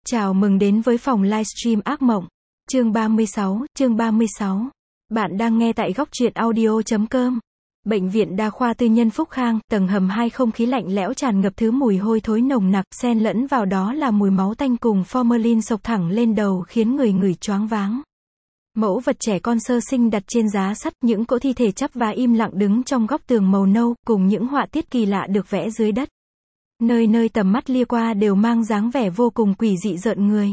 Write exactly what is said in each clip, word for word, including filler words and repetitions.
Chào mừng đến với phòng livestream ác mộng. Chương ba mươi sáu, chương ba mươi sáu. Bạn đang nghe tại góc truyện audio chấm com. Bệnh viện đa khoa tư nhân Phúc Khang, tầng hầm hai, không khí lạnh lẽo tràn ngập, thứ mùi hôi thối nồng nặc, xen lẫn vào đó là mùi máu tanh cùng formalin xộc thẳng lên đầu, khiến người ngửi choáng váng. Mẫu vật trẻ con sơ sinh đặt trên giá sắt, những cỗ thi thể chắp vá im lặng đứng trong góc tường màu nâu, cùng những họa tiết kỳ lạ được vẽ dưới đất. Nơi nơi tầm mắt lia qua đều mang dáng vẻ vô cùng quỷ dị rợn người.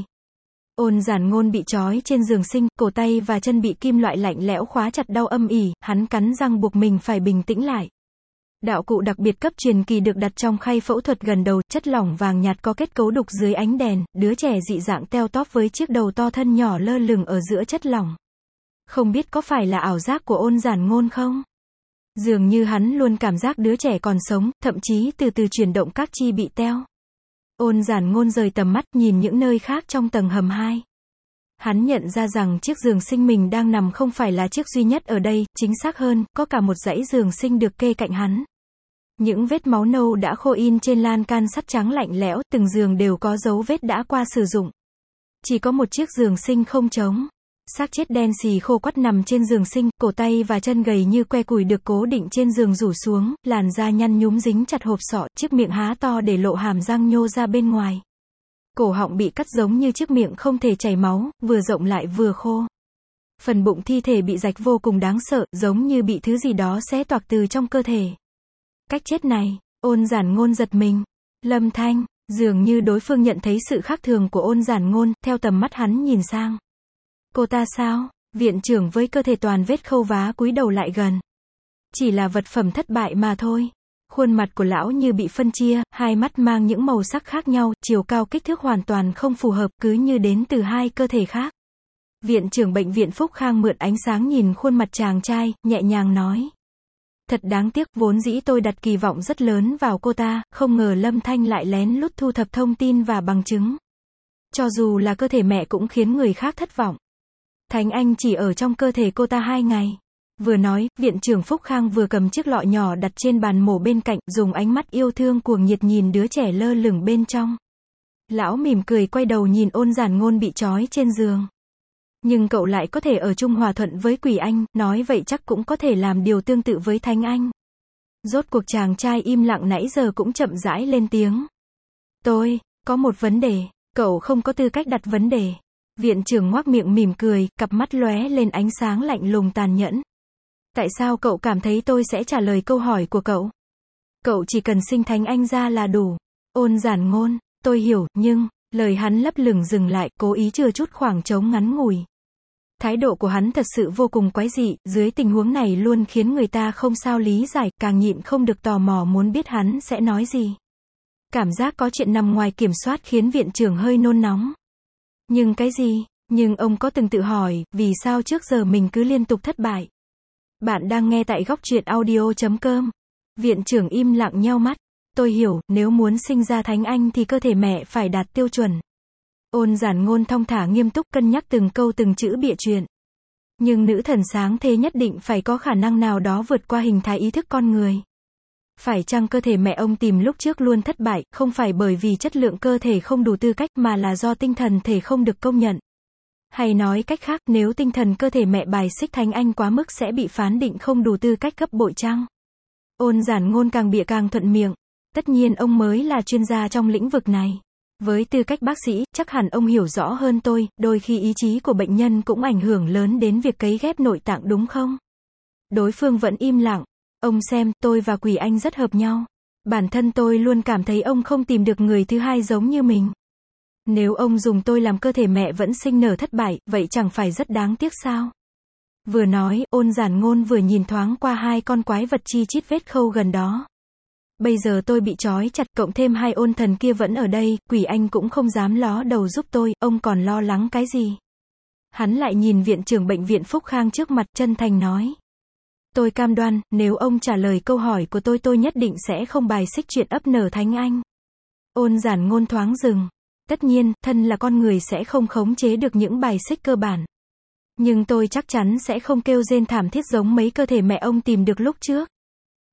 Ôn Giản Ngôn bị trói trên giường sinh, cổ tay và chân bị kim loại lạnh lẽo khóa chặt đau âm ỉ, hắn cắn răng buộc mình phải bình tĩnh lại. Đạo cụ đặc biệt cấp truyền kỳ được đặt trong khay phẫu thuật gần đầu, chất lỏng vàng nhạt có kết cấu đục dưới ánh đèn, đứa trẻ dị dạng teo tóp với chiếc đầu to thân nhỏ lơ lửng ở giữa chất lỏng. Không biết có phải là ảo giác của Ôn Giản Ngôn không? Dường như hắn luôn cảm giác đứa trẻ còn sống, thậm chí từ từ chuyển động các chi bị teo. Ôn Giản Ngôn rời tầm mắt, nhìn những nơi khác trong tầng hầm hai. Hắn nhận ra rằng chiếc giường sinh mình đang nằm không phải là chiếc duy nhất ở đây, chính xác hơn, có cả một dãy giường sinh được kê cạnh hắn. Những vết máu nâu đã khô in trên lan can sắt trắng lạnh lẽo, từng giường đều có dấu vết đã qua sử dụng. Chỉ có một chiếc giường sinh không trống. Xác chết đen xì khô quắt nằm trên giường sinh, cổ tay và chân gầy như que củi được cố định trên giường rủ xuống, làn da nhăn nhúm dính chặt hộp sọ, chiếc miệng há to để lộ hàm răng nhô ra bên ngoài. Cổ họng bị cắt giống như chiếc miệng không thể chảy máu, vừa rộng lại vừa khô. Phần bụng thi thể bị rạch vô cùng đáng sợ, giống như bị thứ gì đó xé toạc từ trong cơ thể. Cách chết này, Ôn Giản Ngôn giật mình. Lâm Thanh, dường như đối phương nhận thấy sự khác thường của Ôn Giản Ngôn, theo tầm mắt hắn nhìn sang. Cô ta sao? Viện trưởng với cơ thể toàn vết khâu vá cúi đầu lại gần. Chỉ là vật phẩm thất bại mà thôi. Khuôn mặt của lão như bị phân chia, hai mắt mang những màu sắc khác nhau, chiều cao kích thước hoàn toàn không phù hợp, cứ như đến từ hai cơ thể khác. Viện trưởng bệnh viện Phúc Khang mượn ánh sáng nhìn khuôn mặt chàng trai, nhẹ nhàng nói. Thật đáng tiếc, vốn dĩ tôi đặt kỳ vọng rất lớn vào cô ta, không ngờ Lâm Thanh lại lén lút thu thập thông tin và bằng chứng. Cho dù là cơ thể mẹ cũng khiến người khác thất vọng. Thánh Anh chỉ ở trong cơ thể cô ta hai ngày. Vừa nói, viện trưởng Phúc Khang vừa cầm chiếc lọ nhỏ đặt trên bàn mổ bên cạnh, dùng ánh mắt yêu thương cuồng nhiệt nhìn đứa trẻ lơ lửng bên trong. Lão mỉm cười quay đầu nhìn Ôn Giản Ngôn bị trói trên giường. Nhưng cậu lại có thể ở chung hòa thuận với Quỷ Anh, nói vậy chắc cũng có thể làm điều tương tự với Thánh Anh. Rốt cuộc chàng trai im lặng nãy giờ cũng chậm rãi lên tiếng. Tôi, có một vấn đề, cậu không có tư cách đặt vấn đề. Viện trưởng ngoác miệng mỉm cười, cặp mắt lóe lên ánh sáng lạnh lùng tàn nhẫn. Tại sao cậu cảm thấy tôi sẽ trả lời câu hỏi của cậu? Cậu chỉ cần sinh Thánh Anh ra là đủ. Ôn Giản Ngôn, tôi hiểu, nhưng, lời hắn lấp lửng dừng lại, cố ý chừa chút khoảng trống ngắn ngủi. Thái độ của hắn thật sự vô cùng quái dị, dưới tình huống này luôn khiến người ta không sao lý giải, càng nhịn không được tò mò muốn biết hắn sẽ nói gì. Cảm giác có chuyện nằm ngoài kiểm soát khiến viện trưởng hơi nôn nóng. Nhưng cái gì? Nhưng ông có từng tự hỏi, vì sao trước giờ mình cứ liên tục thất bại? Bạn đang nghe tại góc truyện audio chấm com. Viện trưởng im lặng nheo mắt. Tôi hiểu, nếu muốn sinh ra Thánh Anh thì cơ thể mẹ phải đạt tiêu chuẩn. Ôn Giản Ngôn thong thả nghiêm túc cân nhắc từng câu từng chữ bịa chuyện. Nhưng nữ thần sáng thế nhất định phải có khả năng nào đó vượt qua hình thái ý thức con người. Phải chăng cơ thể mẹ ông tìm lúc trước luôn thất bại, không phải bởi vì chất lượng cơ thể không đủ tư cách mà là do tinh thần thể không được công nhận? Hay nói cách khác, nếu tinh thần cơ thể mẹ bài xích Thánh Anh quá mức sẽ bị phán định không đủ tư cách gấp bội chăng? Ôn Giản Ngôn càng bịa càng thuận miệng. Tất nhiên ông mới là chuyên gia trong lĩnh vực này. Với tư cách bác sĩ, chắc hẳn ông hiểu rõ hơn tôi, đôi khi ý chí của bệnh nhân cũng ảnh hưởng lớn đến việc cấy ghép nội tạng đúng không? Đối phương vẫn im lặng. Ông xem, tôi và Quỷ Anh rất hợp nhau. Bản thân tôi luôn cảm thấy ông không tìm được người thứ hai giống như mình. Nếu ông dùng tôi làm cơ thể mẹ vẫn sinh nở thất bại, vậy chẳng phải rất đáng tiếc sao? Vừa nói, Ôn Giản Ngôn vừa nhìn thoáng qua hai con quái vật chi chít vết khâu gần đó. Bây giờ tôi bị trói chặt, cộng thêm hai ôn thần kia vẫn ở đây, Quỷ Anh cũng không dám ló đầu giúp tôi, ông còn lo lắng cái gì? Hắn lại nhìn viện trưởng bệnh viện Phúc Khang trước mặt, chân thành nói. Tôi cam đoan, nếu ông trả lời câu hỏi của tôi tôi nhất định sẽ không bài xích chuyện ấp nở Thánh Anh. Ôn Giản Ngôn thoáng dừng. Tất nhiên, thân là con người sẽ không khống chế được những bài xích cơ bản. Nhưng tôi chắc chắn sẽ không kêu rên thảm thiết giống mấy cơ thể mẹ ông tìm được lúc trước.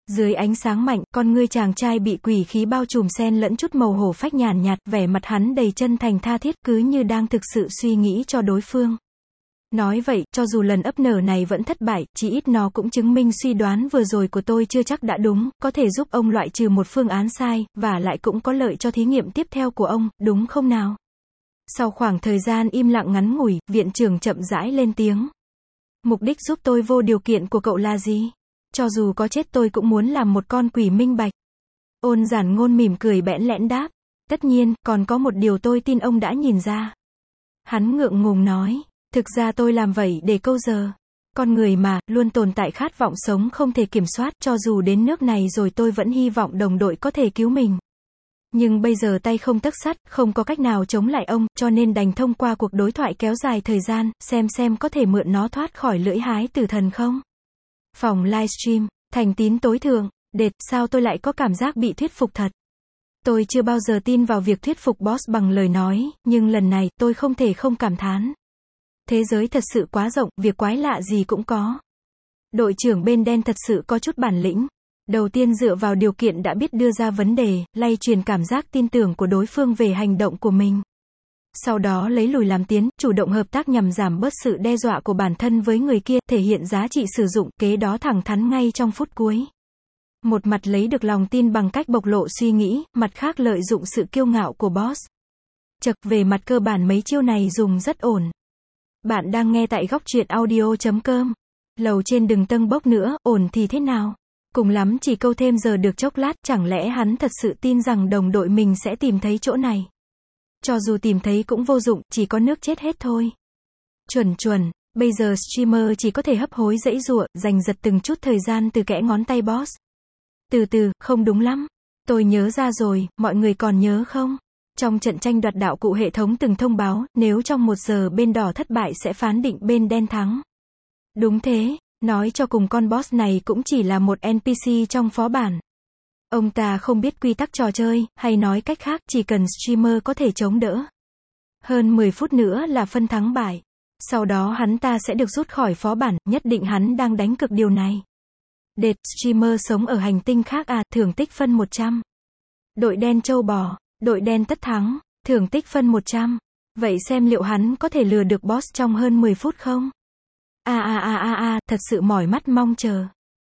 Dưới ánh sáng mạnh, con ngươi chàng trai bị quỷ khí bao trùm xen lẫn chút màu hổ phách nhàn nhạt, vẻ mặt hắn đầy chân thành tha thiết, cứ như đang thực sự suy nghĩ cho đối phương. Nói vậy, cho dù lần ấp nở này vẫn thất bại, chỉ ít nó cũng chứng minh suy đoán vừa rồi của tôi chưa chắc đã đúng, có thể giúp ông loại trừ một phương án sai, và lại cũng có lợi cho thí nghiệm tiếp theo của ông, đúng không nào? Sau khoảng thời gian im lặng ngắn ngủi, viện trưởng chậm rãi lên tiếng. Mục đích giúp tôi vô điều kiện của cậu là gì? Cho dù có chết tôi cũng muốn làm một con quỷ minh bạch. Ôn Giản Ngôn mỉm cười bẽn lẽn đáp. Tất nhiên, còn có một điều tôi tin ông đã nhìn ra. Hắn ngượng ngùng nói. Thực ra tôi làm vậy để câu giờ. Con người mà, luôn tồn tại khát vọng sống không thể kiểm soát, cho dù đến nước này rồi tôi vẫn hy vọng đồng đội có thể cứu mình. Nhưng bây giờ tay không tấc sắt, không có cách nào chống lại ông, cho nên đành thông qua cuộc đối thoại kéo dài thời gian, xem xem có thể mượn nó thoát khỏi lưỡi hái tử thần không. Phòng livestream, thành tín tối thượng, đệt, sao tôi lại có cảm giác bị thuyết phục thật. Tôi chưa bao giờ tin vào việc thuyết phục boss bằng lời nói, nhưng lần này, tôi không thể không cảm thán. Thế giới thật sự quá rộng, việc quái lạ gì cũng có. Đội trưởng bên đen thật sự có chút bản lĩnh. Đầu tiên dựa vào điều kiện đã biết đưa ra vấn đề, lay truyền cảm giác tin tưởng của đối phương về hành động của mình. Sau đó lấy lùi làm tiến, chủ động hợp tác nhằm giảm bớt sự đe dọa của bản thân với người kia, thể hiện giá trị sử dụng, kế đó thẳng thắn ngay trong phút cuối. Một mặt lấy được lòng tin bằng cách bộc lộ suy nghĩ, mặt khác lợi dụng sự kiêu ngạo của boss. Chật, về mặt cơ bản mấy chiêu này dùng rất ổn. Bạn đang nghe tại góc truyện audio chấm com. Lầu trên đừng tâng bốc nữa, ổn thì thế nào? Cùng lắm chỉ câu thêm giờ được chốc lát, chẳng lẽ hắn thật sự tin rằng đồng đội mình sẽ tìm thấy chỗ này? Cho dù tìm thấy cũng vô dụng, chỉ có nước chết hết thôi. Chuẩn chuẩn, bây giờ streamer chỉ có thể hấp hối giãy giụa, giành giật từng chút thời gian từ kẽ ngón tay boss. Từ từ, không đúng lắm. Tôi nhớ ra rồi, mọi người còn nhớ không? Trong trận tranh đoạt đạo cụ hệ thống từng thông báo, nếu trong một giờ bên đỏ thất bại sẽ phán định bên đen thắng. Đúng thế, nói cho cùng con boss này cũng chỉ là một en pê xê trong phó bản. Ông ta không biết quy tắc trò chơi, hay nói cách khác, chỉ cần streamer có thể chống đỡ. Hơn mười phút nữa là phân thắng bại. Sau đó hắn ta sẽ được rút khỏi phó bản, nhất định hắn đang đánh cực điều này. Đệt, streamer sống ở hành tinh khác à, thưởng tích phân một trăm. Đội đen trâu bò, đội đen tất thắng, thưởng tích phân một trăm. Vậy xem liệu hắn có thể lừa được boss trong hơn mười phút không? A a a a a, thật sự mỏi mắt mong chờ.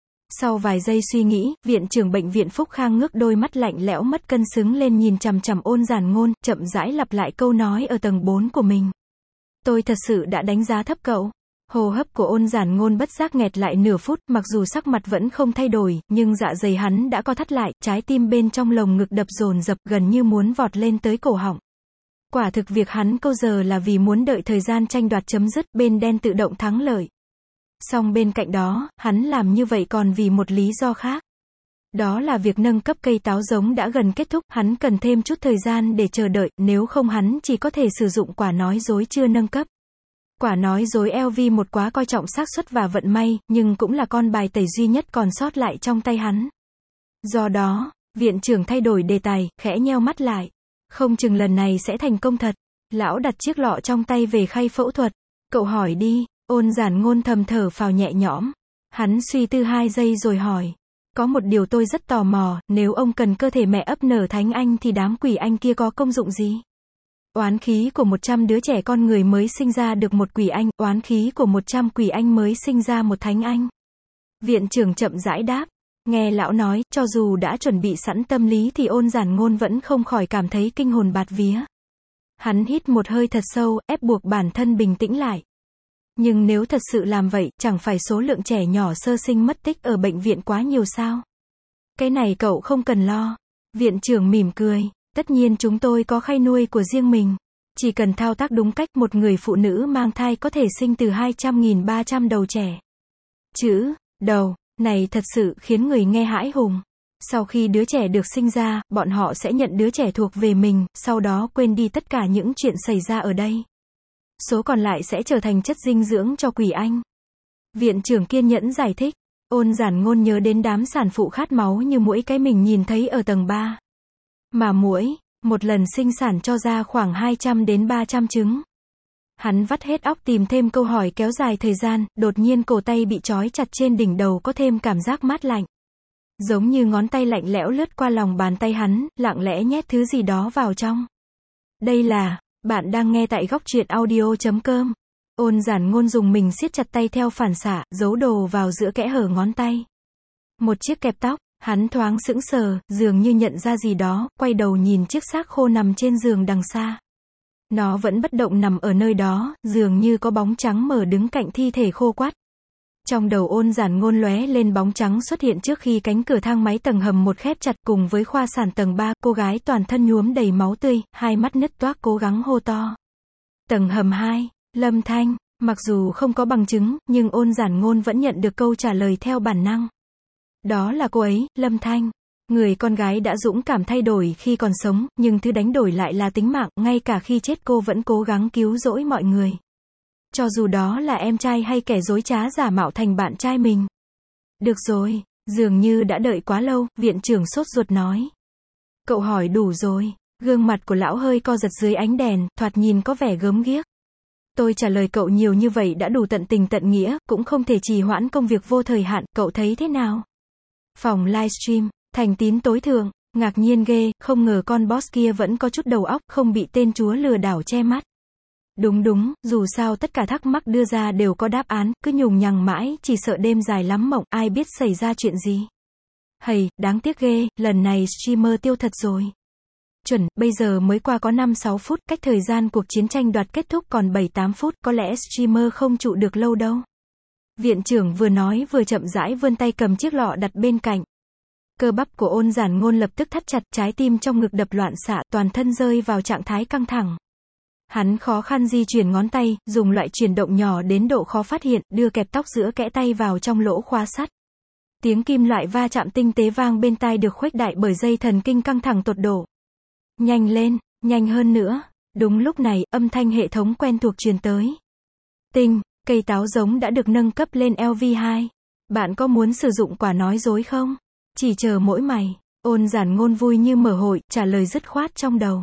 Sau vài giây suy nghĩ, viện trưởng bệnh viện Phúc Khang ngước đôi mắt lạnh lẽo mất cân xứng lên nhìn chằm chằm Ôn Giản Ngôn, chậm rãi lặp lại câu nói ở tầng bốn của mình. Tôi thật sự đã đánh giá thấp cậu. Hô hấp của Ôn Giản Ngôn bất giác nghẹt lại nửa phút, mặc dù sắc mặt vẫn không thay đổi, nhưng dạ dày hắn đã co thắt lại, trái tim bên trong lồng ngực đập dồn dập gần như muốn vọt lên tới cổ họng. Quả thực việc hắn câu giờ là vì muốn đợi thời gian tranh đoạt chấm dứt, bên đen tự động thắng lợi. Song bên cạnh đó, hắn làm như vậy còn vì một lý do khác. Đó là việc nâng cấp cây táo giống đã gần kết thúc, hắn cần thêm chút thời gian để chờ đợi, nếu không hắn chỉ có thể sử dụng quả nói dối chưa nâng cấp. Quả nói dối lờ vê một quá coi trọng xác suất và vận may, nhưng cũng là con bài tẩy duy nhất còn sót lại trong tay hắn. Do đó, viện trưởng thay đổi đề tài, khẽ nheo mắt lại. Không chừng lần này sẽ thành công thật. Lão đặt chiếc lọ trong tay về khay phẫu thuật. Cậu hỏi đi. Ôn Giản Ngôn thầm thở phào nhẹ nhõm. Hắn suy tư hai giây rồi hỏi. Có một điều tôi rất tò mò, nếu ông cần cơ thể mẹ ấp nở thánh anh thì đám quỷ anh kia có công dụng gì? Oán khí của một trăm đứa trẻ con người mới sinh ra được một quỷ anh, oán khí của một trăm quỷ anh mới sinh ra một thánh anh. Viện trưởng chậm rãi đáp. Nghe lão nói, cho dù đã chuẩn bị sẵn tâm lý thì Ôn Giản Ngôn vẫn không khỏi cảm thấy kinh hồn bạt vía. Hắn hít một hơi thật sâu, ép buộc bản thân bình tĩnh lại. Nhưng nếu thật sự làm vậy, chẳng phải số lượng trẻ nhỏ sơ sinh mất tích ở bệnh viện quá nhiều sao? Cái này cậu không cần lo. Viện trưởng mỉm cười. Tất nhiên chúng tôi có khay nuôi của riêng mình. Chỉ cần thao tác đúng cách, một người phụ nữ mang thai có thể sinh từ hai trăm nghìn ba trăm đầu trẻ. Chữ, đầu, này thật sự khiến người nghe hãi hùng. Sau khi đứa trẻ được sinh ra, bọn họ sẽ nhận đứa trẻ thuộc về mình, sau đó quên đi tất cả những chuyện xảy ra ở đây. Số còn lại sẽ trở thành chất dinh dưỡng cho quỷ anh. Viện trưởng kiên nhẫn giải thích. Ôn Giản Ngôn nhớ đến đám sản phụ khát máu như muỗi cái mình nhìn thấy ở tầng ba. Mà muỗi, một lần sinh sản cho ra khoảng hai trăm đến ba trăm trứng. Hắn vắt hết óc tìm thêm câu hỏi kéo dài thời gian, đột nhiên cổ tay bị trói chặt trên đỉnh đầu có thêm cảm giác mát lạnh. Giống như ngón tay lạnh lẽo lướt qua lòng bàn tay hắn, lặng lẽ nhét thứ gì đó vào trong. Đây là, bạn đang nghe tại góc truyện audio chấm com. Ôn Giản Ngôn dùng mình siết chặt tay theo phản xạ, giấu đồ vào giữa kẽ hở ngón tay. Một chiếc kẹp tóc, hắn thoáng sững sờ, dường như nhận ra gì đó, quay đầu nhìn chiếc xác khô nằm trên giường đằng xa. Nó vẫn bất động nằm ở nơi đó, dường như có bóng trắng mờ đứng cạnh thi thể khô quắt. Trong đầu Ôn Giản Ngôn lóe lên bóng trắng xuất hiện trước khi cánh cửa thang máy tầng hầm một khép chặt, cùng với khoa sản tầng ba, cô gái toàn thân nhuốm đầy máu tươi, hai mắt nứt toác cố gắng hô to. Tầng hầm hai, Lâm Thanh. Mặc dù không có bằng chứng, nhưng Ôn Giản Ngôn vẫn nhận được câu trả lời theo bản năng. Đó là cô ấy, Lâm Thanh. Người con gái đã dũng cảm thay đổi khi còn sống, nhưng thứ đánh đổi lại là tính mạng, ngay cả khi chết cô vẫn cố gắng cứu rỗi mọi người. Cho dù đó là em trai hay kẻ dối trá giả mạo thành bạn trai mình. Được rồi, dường như đã đợi quá lâu, viện trưởng sốt ruột nói. Cậu hỏi đủ rồi. Gương mặt của lão hơi co giật dưới ánh đèn, thoạt nhìn có vẻ gớm ghiếc. Tôi trả lời cậu nhiều như vậy đã đủ tận tình tận nghĩa, cũng không thể trì hoãn công việc vô thời hạn, cậu thấy thế nào? Phòng livestream, Thành Tín tối thượng, ngạc nhiên ghê, không ngờ con boss kia vẫn có chút đầu óc, không bị tên chúa lừa đảo che mắt. Đúng đúng, dù sao tất cả thắc mắc đưa ra đều có đáp án, cứ nhùng nhằng mãi, chỉ sợ đêm dài lắm mộng, ai biết xảy ra chuyện gì. Hầy, đáng tiếc ghê, lần này streamer tiêu thật rồi. Chuẩn, bây giờ mới qua có năm sáu phút, cách thời gian cuộc chiến tranh đoạt kết thúc còn bảy tám phút, có lẽ streamer không trụ được lâu đâu. Viện trưởng vừa nói vừa chậm rãi vươn tay cầm chiếc lọ đặt bên cạnh. Cơ bắp của Ôn Giản Ngôn lập tức thắt chặt, trái tim trong ngực đập loạn xạ, toàn thân rơi vào trạng thái căng thẳng. Hắn khó khăn di chuyển ngón tay, dùng loại chuyển động nhỏ đến độ khó phát hiện, đưa kẹp tóc giữa kẽ tay vào trong lỗ khóa sắt. Tiếng kim loại va chạm tinh tế vang bên tai được khuếch đại bởi dây thần kinh căng thẳng tột độ. Nhanh lên, nhanh hơn nữa. Đúng lúc này, âm thanh hệ thống quen thuộc truyền tới. Tinh, cây táo giống đã được nâng cấp lên L V hai. Bạn có muốn sử dụng quả nói dối không? Chỉ chờ mỗi mày. Ôn Giản Ngôn vui như mở hội, trả lời dứt khoát trong đầu.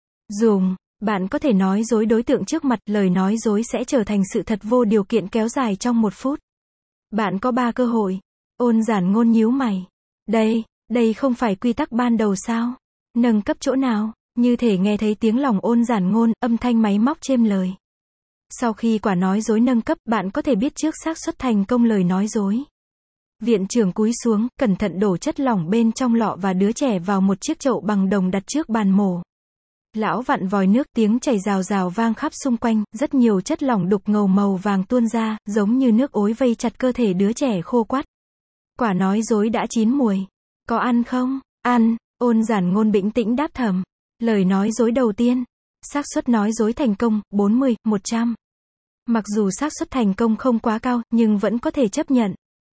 Dùng. Bạn có thể nói dối đối tượng trước mặt, lời nói dối sẽ trở thành sự thật vô điều kiện kéo dài trong một phút. Bạn có ba cơ hội. Ôn Giản Ngôn nhíu mày. Đây, đây không phải quy tắc ban đầu sao? Nâng cấp chỗ nào? Như thể nghe thấy tiếng lòng Ôn Giản Ngôn, âm thanh máy móc chêm lời. Sau khi quả nói dối nâng cấp, bạn có thể biết trước xác suất thành công lời nói dối. Viện trưởng cúi xuống, cẩn thận đổ chất lỏng bên trong lọ và đứa trẻ vào một chiếc chậu bằng đồng đặt trước bàn mổ. Lão vặn vòi nước, tiếng chảy rào rào vang khắp xung quanh, rất nhiều chất lỏng đục ngầu màu vàng tuôn ra, giống như nước ối vây chặt cơ thể đứa trẻ khô quắt. Quả nói dối đã chín mùi. Có ăn không? Ăn. Ôn Giản Ngôn bình tĩnh đáp thầm. Lời nói dối đầu tiên. Xác suất nói dối thành công, bốn mươi, một trăm. Mặc dù xác suất thành công không quá cao, nhưng vẫn có thể chấp nhận.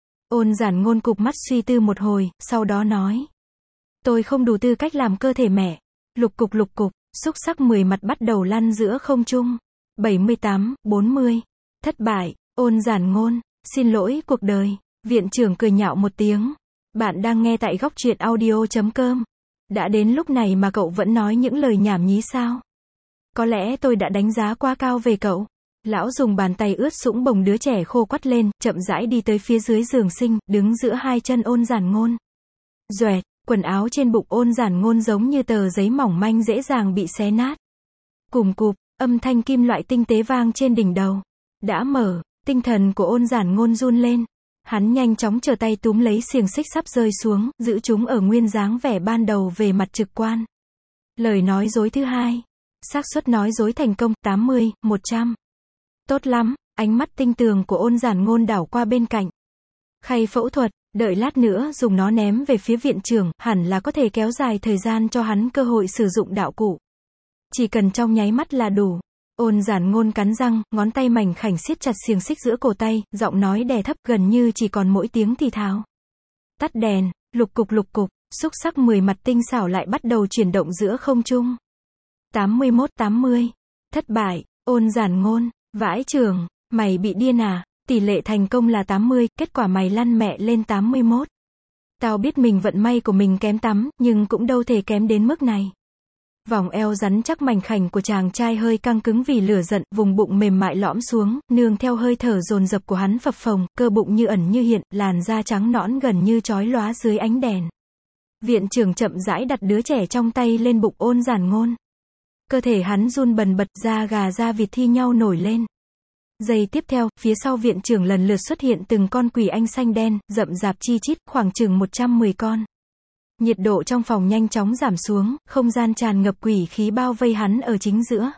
Ôn Giản Ngôn cụp mắt suy tư một hồi, sau đó nói. Tôi không đủ tư cách làm cơ thể mẹ. Lục cục lục cục, xúc sắc mười mặt bắt đầu lăn giữa không trung. bảy mươi tám, bốn mươi. Thất bại. Ôn Giản Ngôn. Xin lỗi cuộc đời. Viện trưởng cười nhạo một tiếng. Bạn đang nghe tại góc truyện audio chấm com. Đã đến lúc này mà cậu vẫn nói những lời nhảm nhí sao? Có lẽ tôi đã đánh giá quá cao về cậu. Lão dùng bàn tay ướt sũng bồng đứa trẻ khô quắt lên, chậm rãi đi tới phía dưới giường sinh, đứng giữa hai chân Ôn Giản Ngôn. Doẹt, quần áo trên bụng Ôn Giản Ngôn giống như tờ giấy mỏng manh dễ dàng bị xé nát. Cùm cụp, âm thanh kim loại tinh tế vang trên đỉnh đầu. Đã mở, tinh thần của Ôn Giản Ngôn run lên. Hắn nhanh chóng trở tay túm lấy xiềng xích sắp rơi xuống, giữ chúng ở nguyên dáng vẻ ban đầu về mặt trực quan. Lời nói dối thứ hai. Xác suất nói dối thành công, tám mươi, một trăm. Tốt lắm, ánh mắt tinh tường của Ôn Giản Ngôn đảo qua bên cạnh. Khay phẫu thuật, đợi lát nữa dùng nó ném về phía viện trưởng, hẳn là có thể kéo dài thời gian cho hắn cơ hội sử dụng đạo cụ. Chỉ cần trong nháy mắt là đủ. Ôn Giản Ngôn cắn răng, ngón tay mảnh khảnh siết chặt xiềng xích giữa cổ tay, giọng nói đè thấp gần như chỉ còn mỗi tiếng thì thào. Tắt đèn, lục cục lục cục, xúc sắc mười mặt tinh xảo lại bắt đầu chuyển động giữa không trung. tám mươi mốt, tám mươi. Thất bại. Ôn Giản Ngôn. Vãi chưởng, mày bị điên à? Tỷ lệ thành công là tám mươi, kết quả mày lăn mẹ lên tám mươi mốt. Tao biết mình vận may của mình kém tắm, nhưng cũng đâu thể kém đến mức này. Vòng eo rắn chắc mảnh khảnh của chàng trai hơi căng cứng vì lửa giận, vùng bụng mềm mại lõm xuống, nương theo hơi thở dồn dập của hắn phập phồng, cơ bụng như ẩn như hiện, làn da trắng nõn gần như chói lóa dưới ánh đèn. Viện trưởng chậm rãi đặt đứa trẻ trong tay lên bụng Ôn Giản Ngôn. Cơ thể hắn run bần bật, da gà da vịt thi nhau nổi lên. Giây tiếp theo, phía sau viện trưởng lần lượt xuất hiện từng con quỷ anh xanh đen, rậm rạp chi chít, khoảng chừng một trăm mười con. Nhiệt độ trong phòng nhanh chóng giảm xuống, không gian tràn ngập quỷ khí bao vây hắn ở chính giữa.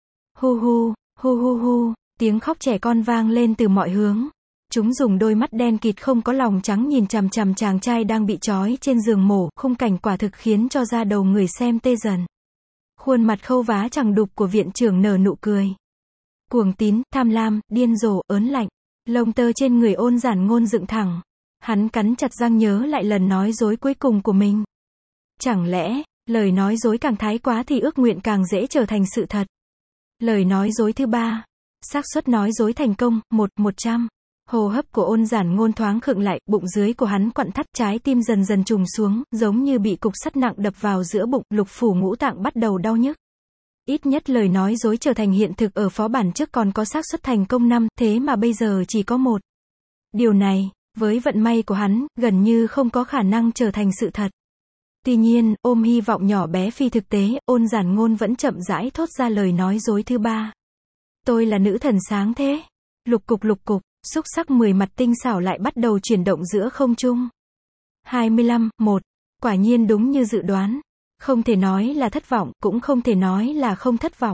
Hu hu, hu hu hu, tiếng khóc trẻ con vang lên từ mọi hướng. Chúng dùng đôi mắt đen kịt không có lòng trắng nhìn chằm chằm chàng trai đang bị trói trên giường mổ, khung cảnh quả thực khiến cho da đầu người xem tê dần. Khuôn mặt khâu vá chằng đục của viện trưởng nở nụ cười. Cuồng tín, tham lam, điên rồ, ớn lạnh. Lông tơ trên người Ôn Giản Ngôn dựng thẳng. Hắn cắn chặt răng nhớ lại lần nói dối cuối cùng của mình. Chẳng lẽ, lời nói dối càng thái quá thì ước nguyện càng dễ trở thành sự thật. Lời nói dối thứ ba. Xác suất nói dối thành công, một, một trăm. Hô hấp của Ôn Giản Ngôn thoáng khựng lại, bụng dưới của hắn quặn thắt, trái tim dần dần trùng xuống, giống như bị cục sắt nặng đập vào giữa bụng, lục phủ ngũ tạng bắt đầu đau nhức. Ít nhất lời nói dối trở thành hiện thực ở phó bản trước còn có xác suất thành công năm, thế mà bây giờ chỉ có một. Điều này, với vận may của hắn, gần như không có khả năng trở thành sự thật. Tuy nhiên, ôm hy vọng nhỏ bé phi thực tế, Ôn Giản Ngôn vẫn chậm rãi thốt ra lời nói dối thứ ba. Tôi là nữ thần sáng thế. Lục cục lục cục, xúc sắc mười mặt tinh xảo lại bắt đầu chuyển động giữa không trung. hai mươi lăm, một. Quả nhiên đúng như dự đoán. Không thể nói là thất vọng, cũng không thể nói là không thất vọng.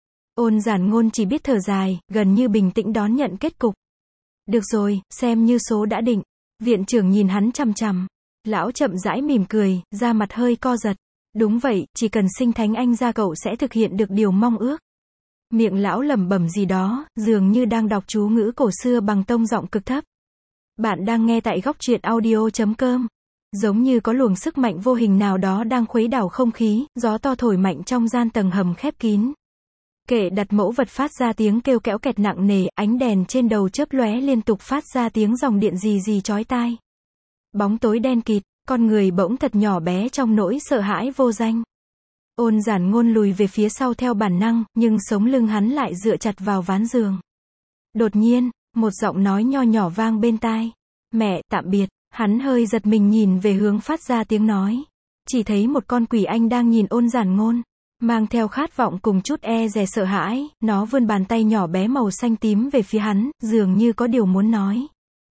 Ôn Giản Ngôn chỉ biết thở dài, gần như bình tĩnh đón nhận kết cục. Được rồi, xem như số đã định. Viện trưởng nhìn hắn chằm chằm. Lão chậm rãi mỉm cười, da mặt hơi co giật. Đúng vậy, chỉ cần sinh thánh anh ra cậu sẽ thực hiện được điều mong ước. Miệng lão lẩm bẩm gì đó, dường như đang đọc chú ngữ cổ xưa bằng tông giọng cực thấp. Bạn đang nghe tại góc truyện audio chấm com. Giống như có luồng sức mạnh vô hình nào đó đang khuấy đảo không khí, gió to thổi mạnh trong gian tầng hầm khép kín. Kệ đặt mẫu vật phát ra tiếng kêu kéo kẹt nặng nề, ánh đèn trên đầu chớp lóe liên tục phát ra tiếng dòng điện rì rì chói tai. Bóng tối đen kịt, con người bỗng thật nhỏ bé trong nỗi sợ hãi vô danh. Ôn Giản Ngôn lùi về phía sau theo bản năng, nhưng sống lưng hắn lại dựa chặt vào ván giường. Đột nhiên, một giọng nói nho nhỏ vang bên tai. Mẹ, tạm biệt. Hắn hơi giật mình nhìn về hướng phát ra tiếng nói. Chỉ thấy một con quỷ anh đang nhìn Ôn Giản Ngôn. Mang theo khát vọng cùng chút e dè sợ hãi, nó vươn bàn tay nhỏ bé màu xanh tím về phía hắn, dường như có điều muốn nói.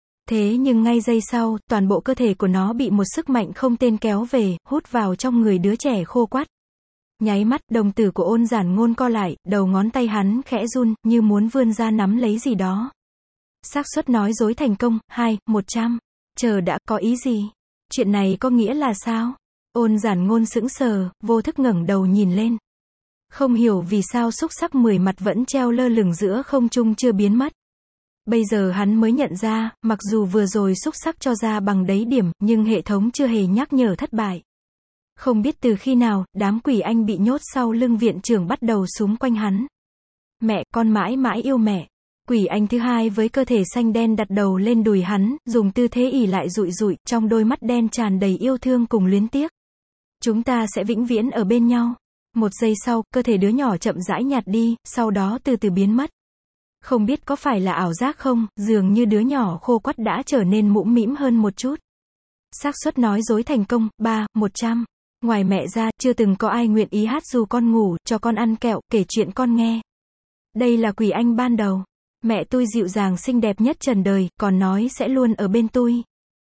Thế nhưng ngay giây sau, toàn bộ cơ thể của nó bị một sức mạnh không tên kéo về, hút vào trong người đứa trẻ khô quắt. Nháy mắt, đồng tử của Ôn Giản Ngôn co lại, đầu ngón tay hắn khẽ run, như muốn vươn ra nắm lấy gì đó. Xác suất nói dối thành công, hai, một trăm. Chờ đã, có ý gì? Chuyện này có nghĩa là sao? Ôn Giản Ngôn sững sờ, vô thức ngẩng đầu nhìn lên. Không hiểu vì sao xúc sắc mười mặt vẫn treo lơ lửng giữa không trung chưa biến mất. Bây giờ hắn mới nhận ra, mặc dù vừa rồi xúc sắc cho ra bằng đấy điểm, nhưng hệ thống chưa hề nhắc nhở thất bại. Không biết từ khi nào, đám quỷ anh bị nhốt sau lưng viện trưởng bắt đầu xúm quanh hắn. Mẹ, con mãi mãi yêu mẹ. Quỷ anh thứ hai với cơ thể xanh đen đặt đầu lên đùi hắn, dùng tư thế ỉ lại dụi dụi, trong đôi mắt đen tràn đầy yêu thương cùng luyến tiếc. Chúng ta sẽ vĩnh viễn ở bên nhau. Một giây sau, cơ thể đứa nhỏ chậm rãi nhạt đi, sau đó từ từ biến mất. Không biết có phải là ảo giác không, dường như đứa nhỏ khô quắt đã trở nên mũm mĩm hơn một chút. Xác suất nói dối thành công, ba, một trăm. Ngoài mẹ ra, chưa từng có ai nguyện ý hát dù con ngủ, cho con ăn kẹo, kể chuyện con nghe. Đây là quỷ anh ban đầu. Mẹ tôi dịu dàng xinh đẹp nhất trần đời, còn nói sẽ luôn ở bên tôi.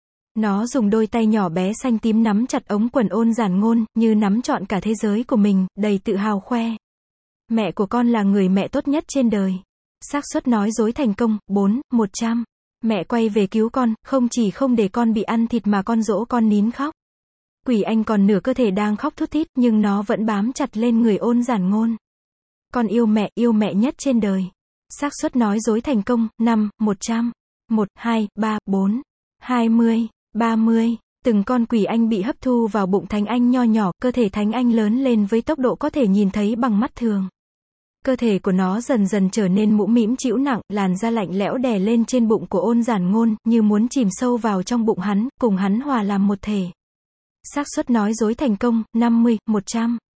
Nó dùng đôi tay nhỏ bé xanh tím nắm chặt ống quần Ôn Giản Ngôn, như nắm trọn cả thế giới của mình, đầy tự hào khoe. Mẹ của con là người mẹ tốt nhất trên đời. Xác suất nói dối thành công, bốn, một trăm. Mẹ quay về cứu con, không chỉ không để con bị ăn thịt mà con dỗ con nín khóc. Quỷ anh còn nửa cơ thể đang khóc thút thít, nhưng nó vẫn bám chặt lên người Ôn Giản Ngôn. Con yêu mẹ, yêu mẹ nhất trên đời. Xác suất nói dối thành công, năm, một trăm. một, hai, ba, bốn, hai mươi, ba mươi. Từng con quỷ anh bị hấp thu vào bụng thánh anh nho nhỏ, cơ thể thánh anh lớn lên với tốc độ có thể nhìn thấy bằng mắt thường. Cơ thể của nó dần dần trở nên mũm mĩm trĩu nặng, làn da lạnh lẽo đè lên trên bụng của Ôn Giản Ngôn, như muốn chìm sâu vào trong bụng hắn, cùng hắn hòa làm một thể. Xác suất nói dối thành công, năm mươi, một trăm.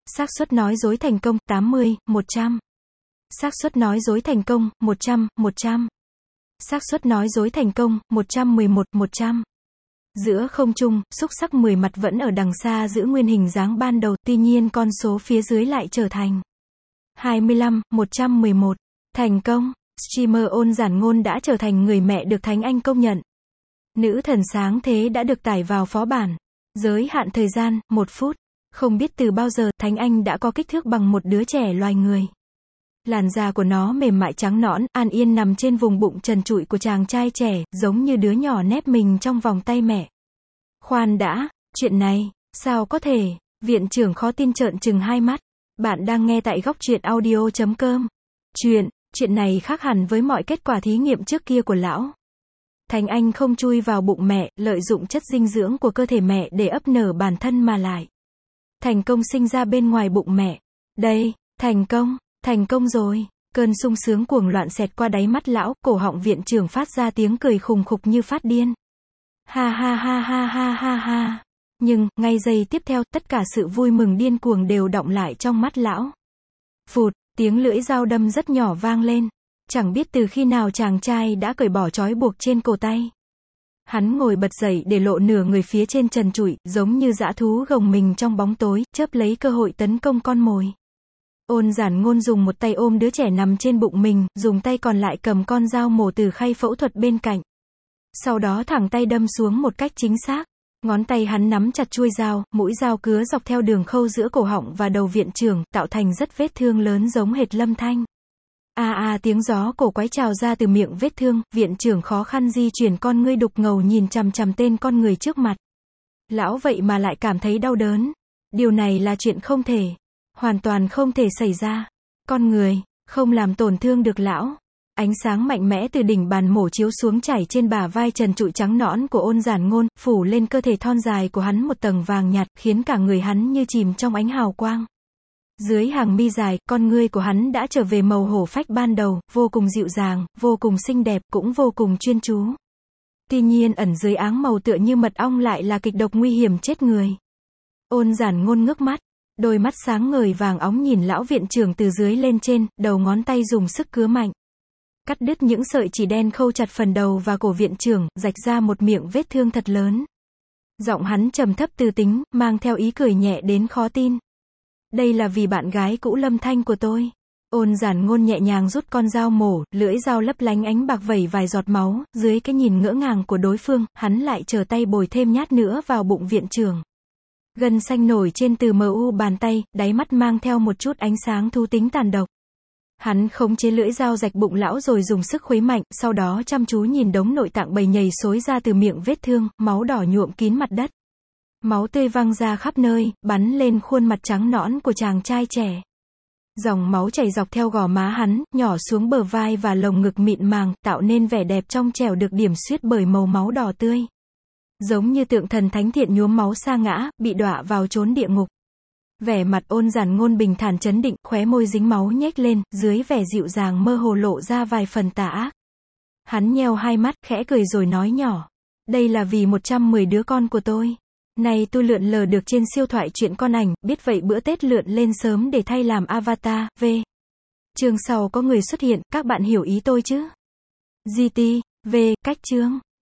Xác suất nói dối thành công, tám mươi, một trăm. Xác suất nói dối thành công, một trăm, một trăm. Xác suất nói dối thành công, một trăm mười một, một trăm. Giữa không trung, xúc sắc mười mặt vẫn ở đằng xa giữ nguyên hình dáng ban đầu, tuy nhiên con số phía dưới lại trở thành hai mươi lăm, một trăm mười một. Thành công, streamer Ôn Giản Ngôn đã trở thành người mẹ được Thánh Anh công nhận. Nữ thần sáng thế đã được tải vào phó bản. Giới hạn thời gian, một phút. Không biết từ bao giờ, Thánh Anh đã có kích thước bằng một đứa trẻ loài người. Làn da của nó mềm mại trắng nõn, an yên nằm trên vùng bụng trần trụi của chàng trai trẻ, giống như đứa nhỏ nép mình trong vòng tay mẹ. Khoan đã, chuyện này, sao có thể? Viện trưởng khó tin trợn trừng hai mắt. Bạn đang nghe tại góc truyện audio chấm com. Chuyện, chuyện này khác hẳn với mọi kết quả thí nghiệm trước kia của lão. Thánh Anh không chui vào bụng mẹ, lợi dụng chất dinh dưỡng của cơ thể mẹ để ấp nở bản thân mà lại. Thành công sinh ra bên ngoài bụng mẹ. Đây, thành công, thành công rồi. Cơn sung sướng cuồng loạn xẹt qua đáy mắt lão, cổ họng viện trưởng phát ra tiếng cười khùng khục như phát điên. Ha ha ha ha ha ha ha. Nhưng, ngay giây tiếp theo, tất cả sự vui mừng điên cuồng đều đọng lại trong mắt lão. Phụt, tiếng lưỡi dao đâm rất nhỏ vang lên. Chẳng biết từ khi nào chàng trai đã cởi bỏ trói buộc trên cổ tay. Hắn ngồi bật dậy để lộ nửa người phía trên trần trụi, giống như dã thú gồng mình trong bóng tối, chớp lấy cơ hội tấn công con mồi. Ôn Giản Ngôn dùng một tay ôm đứa trẻ nằm trên bụng mình, dùng tay còn lại cầm con dao mổ từ khay phẫu thuật bên cạnh. Sau đó thẳng tay đâm xuống một cách chính xác. Ngón tay hắn nắm chặt chuôi dao, mũi dao cứa dọc theo đường khâu giữa cổ họng và đầu viện trưởng, tạo thành rất vết thương lớn giống hệt lâm thanh. A a tiếng gió cổ quái trào ra từ miệng vết thương, viện trưởng khó khăn di chuyển con ngươi đục ngầu nhìn chằm chằm tên con người trước mặt. Lão vậy mà lại cảm thấy đau đớn. Điều này là chuyện không thể. Hoàn toàn không thể xảy ra. Con người, không làm tổn thương được lão. Ánh sáng mạnh mẽ từ đỉnh bàn mổ chiếu xuống chảy trên bả vai trần trụi trắng nõn của Ôn Giản Ngôn, phủ lên cơ thể thon dài của hắn một tầng vàng nhạt, khiến cả người hắn như chìm trong ánh hào quang. Dưới hàng mi dài, con ngươi của hắn đã trở về màu hổ phách ban đầu, vô cùng dịu dàng, vô cùng xinh đẹp, cũng vô cùng chuyên chú. Tuy nhiên ẩn dưới áng màu tựa như mật ong lại là kịch độc nguy hiểm chết người. Ôn Giản Ngôn ngước mắt, đôi mắt sáng ngời vàng óng nhìn lão viện trưởng từ dưới lên trên, đầu ngón tay dùng sức cứa mạnh. Cắt đứt những sợi chỉ đen khâu chặt phần đầu và cổ viện trưởng, rạch ra một miệng vết thương thật lớn. Giọng hắn trầm thấp từ tính, mang theo ý cười nhẹ đến khó tin. Đây là vì bạn gái cũ Lâm Thanh của tôi. Ôn Giản Ngôn nhẹ nhàng rút con dao mổ, lưỡi dao lấp lánh ánh bạc vẩy vài giọt máu, dưới cái nhìn ngỡ ngàng của đối phương, hắn lại trở tay bồi thêm nhát nữa vào bụng viện trưởng. Gân xanh nổi trên từ mờ u bàn tay, đáy mắt mang theo một chút ánh sáng thú tính tàn độc. Hắn khống chế lưỡi dao rạch bụng lão rồi dùng sức khuấy mạnh, sau đó chăm chú nhìn đống nội tạng bầy nhầy xối ra từ miệng vết thương, máu đỏ nhuộm kín mặt đất. Máu tươi văng ra khắp nơi, bắn lên khuôn mặt trắng nõn của chàng trai trẻ. Dòng máu chảy dọc theo gò má hắn, nhỏ xuống bờ vai và lồng ngực mịn màng, tạo nên vẻ đẹp trong trẻo được điểm xuyết bởi màu máu đỏ tươi. Giống như tượng thần thánh thiện nhuốm máu sa ngã, bị đọa vào chốn địa ngục. Vẻ mặt Ôn Giản Ngôn bình thản trấn định, khóe môi dính máu nhếch lên, dưới vẻ dịu dàng mơ hồ lộ ra vài phần tà ác. Hắn nheo hai mắt, khẽ cười rồi nói nhỏ. Đây là vì một trăm mười đứa con của tôi. Này tôi lượn lờ được trên siêu thoại truyện con ảnh, biết vậy bữa Tết lượn lên sớm để thay làm avatar, v. Chương sau có người xuất hiện, các bạn hiểu ý tôi chứ? giê tê, v, cách chương.